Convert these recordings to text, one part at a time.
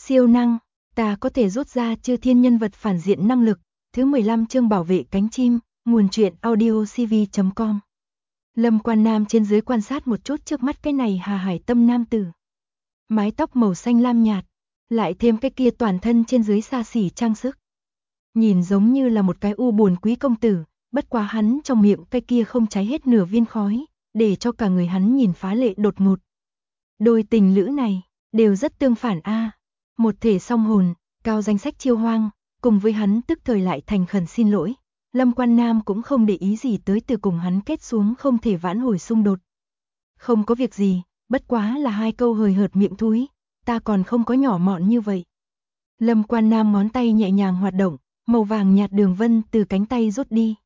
Siêu năng, ta có thể rút ra chư thiên nhân vật phản diện năng lực. Thứ 15 chương bảo vệ cánh chim, nguồn truyện audiocv.com. Lâm Quan Nam trên dưới quan sát một chút trước mắt cái này Hà Hải Tâm nam tử. Mái tóc màu xanh lam nhạt, lại thêm cái kia toàn thân trên dưới xa xỉ trang sức. Nhìn giống như là một cái u buồn quý công tử, bất quá hắn trong miệng cái kia không cháy hết nửa viên khói, để cho cả người hắn nhìn phá lệ đột ngột. Đôi tình lữ này, đều rất tương phản a. Một thể song hồn, cao danh sách chiêu hoang, cùng với hắn tức thời lại thành khẩn xin lỗi. Lâm Quan Nam cũng không để ý gì tới từ cùng hắn kết xuống không thể vãn hồi xung đột. Không có việc gì, bất quá là hai câu hời hợt miệng thúi, ta còn không có nhỏ mọn như vậy. Lâm Quan Nam ngón tay nhẹ nhàng hoạt động, màu vàng nhạt đường vân từ cánh tay rút đi.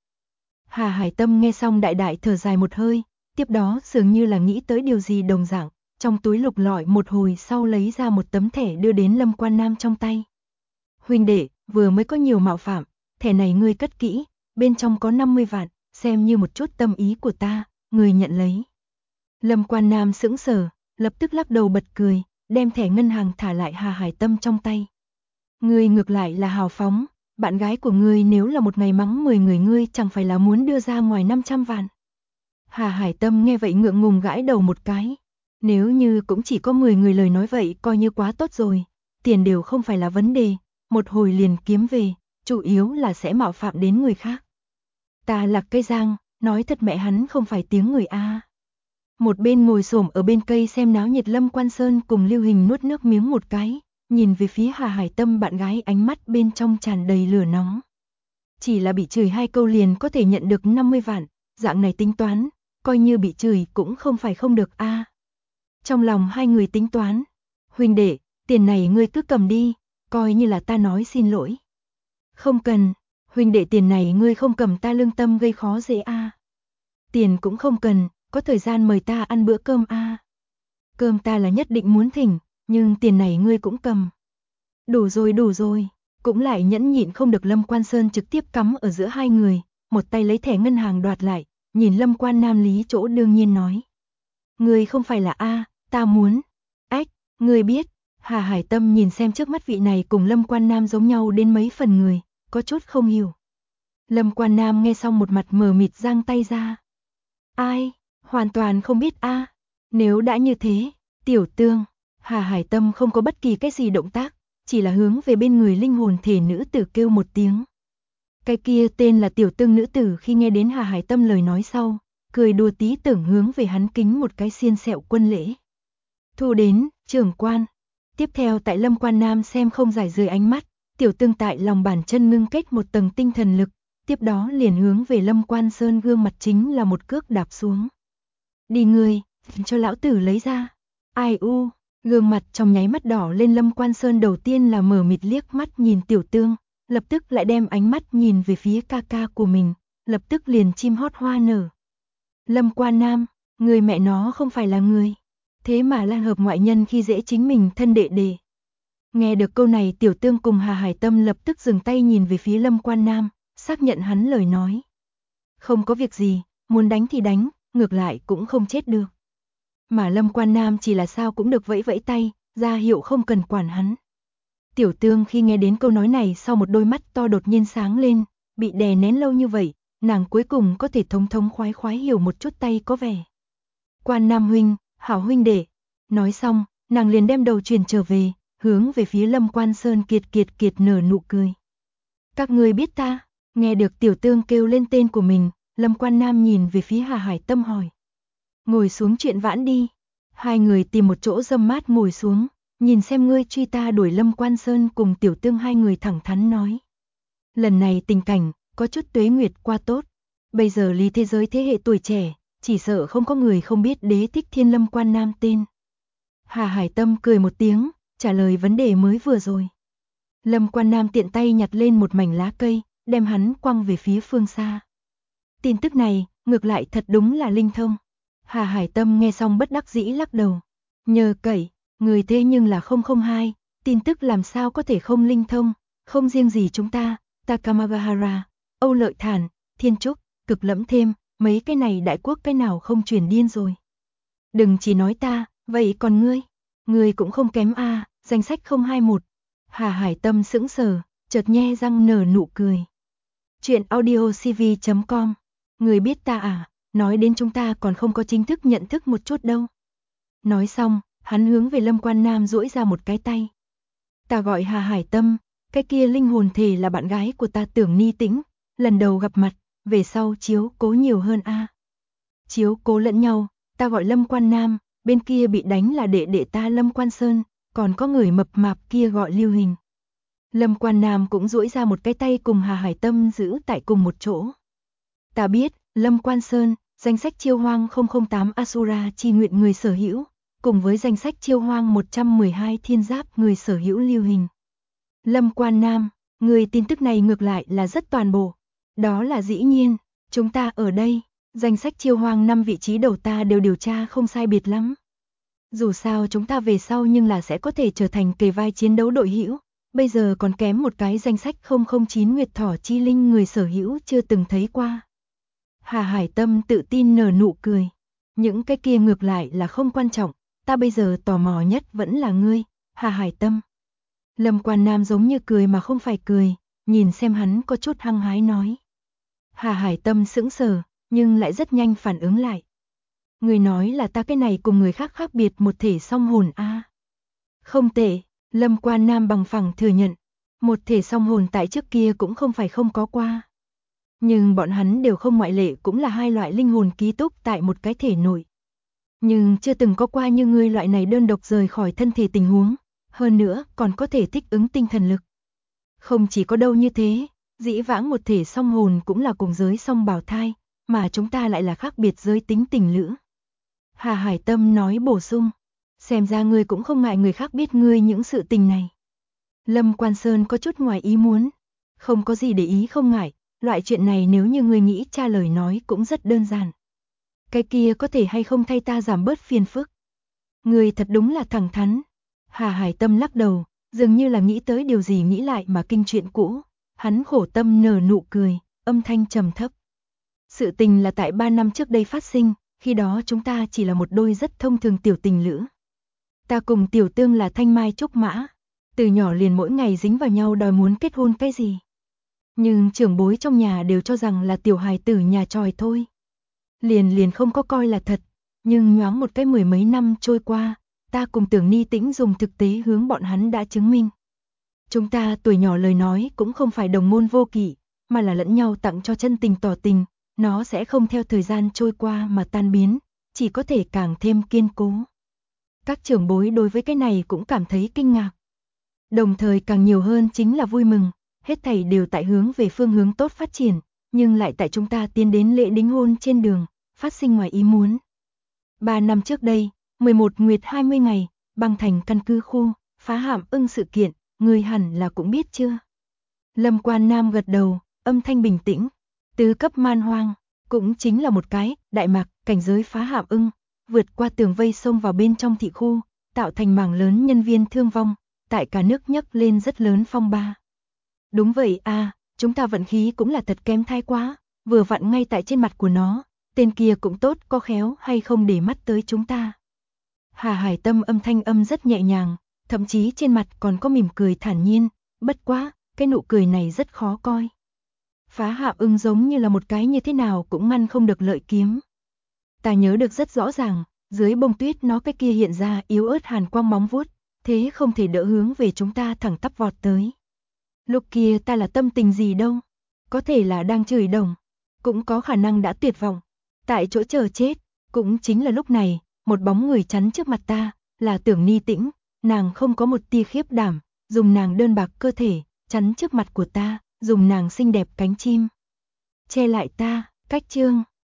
Hà Hải Tâm nghe xong đại đại thở dài một hơi, tiếp đó dường như là nghĩ tới điều gì đồng dạng, trong túi lục lọi một hồi sau lấy ra một tấm thẻ đưa đến Lâm Quan Nam trong tay. Huynh đệ, vừa mới có nhiều mạo phạm, thẻ này ngươi cất kỹ, bên trong có 50 vạn, xem như một chút tâm ý của ta, ngươi nhận lấy. Lâm Quan Nam sững sờ, lập tức lắc đầu bật cười, đem thẻ ngân hàng thả lại Hà Hải Tâm trong tay. Ngươi ngược lại là hào phóng, bạn gái của ngươi nếu là một ngày mắng 10 người ngươi chẳng phải là muốn đưa ra ngoài 500 vạn. Hà Hải Tâm nghe vậy ngượng ngùng gãi đầu một cái. Nếu như cũng chỉ có 10 người lời nói vậy coi như quá tốt rồi, tiền đều không phải là vấn đề, một hồi liền kiếm về, chủ yếu là sẽ mạo phạm đến người khác. Ta Lạc Cây Giang, nói thật mẹ hắn không phải tiếng người a. Một bên ngồi xổm ở bên cây xem náo nhiệt Lâm Quan Sơn cùng Lưu Hình nuốt nước miếng một cái, nhìn về phía Hà Hải Tâm bạn gái ánh mắt bên trong tràn đầy lửa nóng. Chỉ là bị chửi 2 câu liền có thể nhận được 50 vạn, dạng này tính toán, coi như bị chửi cũng không phải không được a. Trong lòng hai người tính toán, huynh đệ, tiền này ngươi cứ cầm đi, coi như là ta nói xin lỗi. Không cần, huynh đệ tiền này ngươi không cầm ta lương tâm gây khó dễ a. Tiền cũng không cần, có thời gian mời ta ăn bữa cơm a. Cơm ta là nhất định muốn thỉnh, nhưng tiền này ngươi cũng cầm. Đủ rồi, cũng lại nhẫn nhịn không được Lâm Quan Sơn trực tiếp cắm ở giữa hai người, một tay lấy thẻ ngân hàng đoạt lại, nhìn Lâm Quan Nam lý chỗ đương nhiên nói. Ngươi không phải là a, ta muốn. Ách, ngươi biết, Hà Hải Tâm nhìn xem trước mắt vị này cùng Lâm Quan Nam giống nhau đến mấy phần người, có chút không hiểu. Lâm Quan Nam nghe xong một mặt mờ mịt giang tay ra. Ai, hoàn toàn không biết a. Nếu đã như thế, tiểu tương, Hà Hải Tâm không có bất kỳ cái gì động tác, chỉ là hướng về bên người linh hồn thể nữ tử kêu một tiếng. Cái kia tên là tiểu tương nữ tử khi nghe đến Hà Hải Tâm lời nói sau, cười đùa tí tưởng hướng về hắn kính một cái xiên sẹo quân lễ. Thu đến, trưởng quan. Tiếp theo tại Lâm Quan Nam xem không giải rời ánh mắt, tiểu tương tại lòng bàn chân ngưng kết một tầng tinh thần lực, tiếp đó liền hướng về Lâm Quan Sơn gương mặt chính là một cước đạp xuống. Đi ngươi, cho lão tử lấy ra. Ai u, gương mặt trong nháy mắt đỏ lên Lâm Quan Sơn đầu tiên là mở mịt liếc mắt nhìn tiểu tương, lập tức lại đem ánh mắt nhìn về phía ca ca của mình, lập tức liền chim hót hoa nở. Lâm Quan Nam, người mẹ nó không phải là người. Thế mà lan hợp ngoại nhân khi dễ chính mình thân đệ đệ. Nghe được câu này tiểu tương cùng Hà Hải Tâm lập tức dừng tay nhìn về phía Lâm Quan Nam, xác nhận hắn lời nói. Không có việc gì, muốn đánh thì đánh, ngược lại cũng không chết được. Mà Lâm Quan Nam chỉ là sao cũng được vẫy vẫy tay, ra hiệu không cần quản hắn. Tiểu tương khi nghe đến câu nói này sau một đôi mắt to đột nhiên sáng lên, bị đè nén lâu như vậy, nàng cuối cùng có thể thống thống khoái khoái hiểu một chút tay có vẻ. Quan Nam huynh, hảo huynh đệ. Nói xong, nàng liền đem đầu truyền trở về, hướng về phía Lâm Quan Sơn kiệt nở nụ cười. Các ngươi biết ta? Nghe được tiểu tương kêu lên tên của mình, Lâm Quan Nam nhìn về phía Hà Hải Tâm hỏi. Ngồi xuống chuyện vãn đi. Hai người tìm một chỗ râm mát ngồi xuống, nhìn xem ngươi truy ta đuổi Lâm Quan Sơn cùng tiểu tương hai người thẳng thắn nói. Lần này tình cảnh, có chút tuế nguyệt qua tốt. Bây giờ lý thế giới thế hệ tuổi trẻ, chỉ sợ không có người không biết Đế Thích Thiên Lâm Quan Nam tên. Hà Hải Tâm cười một tiếng, trả lời vấn đề mới vừa rồi. Lâm Quan Nam tiện tay nhặt lên một mảnh lá cây, đem hắn quăng về phía phương xa. Tin tức này, ngược lại thật đúng là linh thông. Hà Hải Tâm nghe xong bất đắc dĩ lắc đầu. Nhờ cậy, người thế nhưng là 002, tin tức làm sao có thể không linh thông, không riêng gì chúng ta, Takamagahara, Âu Lợi Thản, Thiên Trúc, Cực Lẫm thêm, mấy cái này đại quốc cái nào không truyền điên rồi. Đừng chỉ nói ta, vậy còn ngươi cũng không kém a, danh sách 021. Hà Hải Tâm sững sờ, chợt nhe răng nở nụ cười. Chuyện audiocv.com. Người biết ta à, nói đến chúng ta còn không có chính thức nhận thức một chút đâu. Nói xong, hắn hướng về Lâm Quan Nam duỗi ra một cái tay. Ta gọi Hà Hải Tâm, cái kia linh hồn thể là bạn gái của ta Tưởng Ni Tĩnh, lần đầu gặp mặt, về sau chiếu cố nhiều hơn a. Chiếu cố lẫn nhau, ta gọi Lâm Quan Nam, bên kia bị đánh là đệ đệ ta Lâm Quan Sơn, còn có người mập mạp kia gọi Lưu Hình. Lâm Quan Nam cũng duỗi ra một cái tay cùng Hà Hải Tâm giữ tại cùng một chỗ. Ta biết, Lâm Quan Sơn, danh sách Chiêu Hoang 008 Asura chi nguyện người sở hữu, cùng với danh sách Chiêu Hoang 112 Thiên Giáp người sở hữu Lưu Hình. Lâm Quan Nam, người tin tức này ngược lại là rất toàn bộ. Đó là dĩ nhiên, chúng ta ở đây, danh sách Chiêu Hoang 5 vị trí đầu ta đều điều tra không sai biệt lắm. Dù sao chúng ta về sau nhưng là sẽ có thể trở thành kề vai chiến đấu đội hữu. Bây giờ còn kém một cái danh sách 009 Nguyệt Thỏ Chi Linh người sở hữu chưa từng thấy qua. Hà Hải Tâm tự tin nở nụ cười. Những cái kia ngược lại là không quan trọng, ta bây giờ tò mò nhất vẫn là ngươi, Hà Hải Tâm. Lâm Quan Nam giống như cười mà không phải cười, nhìn xem hắn có chút hăng hái nói. Hà Hải Tâm sững sờ, nhưng lại rất nhanh phản ứng lại. Người nói là ta cái này cùng người khác khác biệt một thể song hồn a. Không tệ, Lâm Quan Nam bằng phẳng thừa nhận, một thể song hồn tại trước kia cũng không phải không có qua. Nhưng bọn hắn đều không ngoại lệ cũng là hai loại linh hồn ký túc tại một cái thể nội. Nhưng chưa từng có qua như ngươi loại này đơn độc rời khỏi thân thể tình huống, hơn nữa còn có thể thích ứng tinh thần lực. Không chỉ có đâu như thế, dĩ vãng một thể song hồn cũng là cùng giới song bào thai, mà chúng ta lại là khác biệt giới tính tình lữ. Hà Hải Tâm nói bổ sung, xem ra ngươi cũng không ngại người khác biết ngươi những sự tình này. Lâm Quan Sơn có chút ngoài ý muốn, không có gì để ý không ngại, loại chuyện này nếu như ngươi nghĩ tra lời nói cũng rất đơn giản. Cái kia có thể hay không thay ta giảm bớt phiền phức. Ngươi thật đúng là thẳng thắn. Hà Hải Tâm lắc đầu, dường như là nghĩ tới điều gì nghĩ lại mà kinh chuyện cũ, hắn khổ tâm nở nụ cười, âm thanh trầm thấp. Sự tình là tại 3 năm trước đây phát sinh, khi đó chúng ta chỉ là một đôi rất thông thường tiểu tình lữ. Ta cùng Tiểu Tương là thanh mai trúc mã, từ nhỏ liền mỗi ngày dính vào nhau đòi muốn kết hôn cái gì. Nhưng trưởng bối trong nhà đều cho rằng là tiểu hài tử nhà tròi thôi. Liền không có coi là thật, nhưng nhoáng một cái 10 mấy năm trôi qua, ta cùng Tưởng Ni Tĩnh dùng thực tế hướng bọn hắn đã chứng minh. Chúng ta tuổi nhỏ lời nói cũng không phải đồng môn vô kỵ, mà là lẫn nhau tặng cho chân tình tỏ tình, nó sẽ không theo thời gian trôi qua mà tan biến, chỉ có thể càng thêm kiên cố. Các trưởng bối đối với cái này cũng cảm thấy kinh ngạc. Đồng thời càng nhiều hơn chính là vui mừng, hết thảy đều tại hướng về phương hướng tốt phát triển, nhưng lại tại chúng ta tiến đến lễ đính hôn trên đường, phát sinh ngoài ý muốn. 3 năm trước đây, 11 nguyệt 20 ngày, Băng Thành căn cứ khu, phá Hạm Ưng sự kiện, người hẳn là cũng biết chưa? Lâm Quan Nam gật đầu, âm thanh bình tĩnh, tứ cấp man hoang, cũng chính là một cái, đại mạc, cảnh giới phá Hạm Ưng, vượt qua tường vây xông vào bên trong thị khu, tạo thành mảng lớn nhân viên thương vong, tại cả nước nhấc lên rất lớn phong ba. Đúng vậy à, chúng ta vận khí cũng là thật kém thai quá, vừa vặn ngay tại trên mặt của nó, tên kia cũng tốt có khéo hay không để mắt tới chúng ta. Hà Hải Tâm âm thanh âm rất nhẹ nhàng, thậm chí trên mặt còn có mỉm cười thản nhiên, bất quá, cái nụ cười này rất khó coi. Phá Hạm Ưng giống như là một cái như thế nào cũng ngăn không được lợi kiếm. Ta nhớ được rất rõ ràng, dưới bông tuyết nó cái kia hiện ra yếu ớt hàn quang móng vuốt, thế không thể đỡ hướng về chúng ta thẳng tắp vọt tới. Lúc kia ta là tâm tình gì đâu, có thể là đang chửi đồng, cũng có khả năng đã tuyệt vọng, tại chỗ chờ chết, cũng chính là lúc này, một bóng người chắn trước mặt ta, là Tưởng Ni Tĩnh, nàng không có một tia khiếp đảm, dùng nàng đơn bạc cơ thể, chắn trước mặt của ta, dùng nàng xinh đẹp cánh chim che lại ta, cách chương.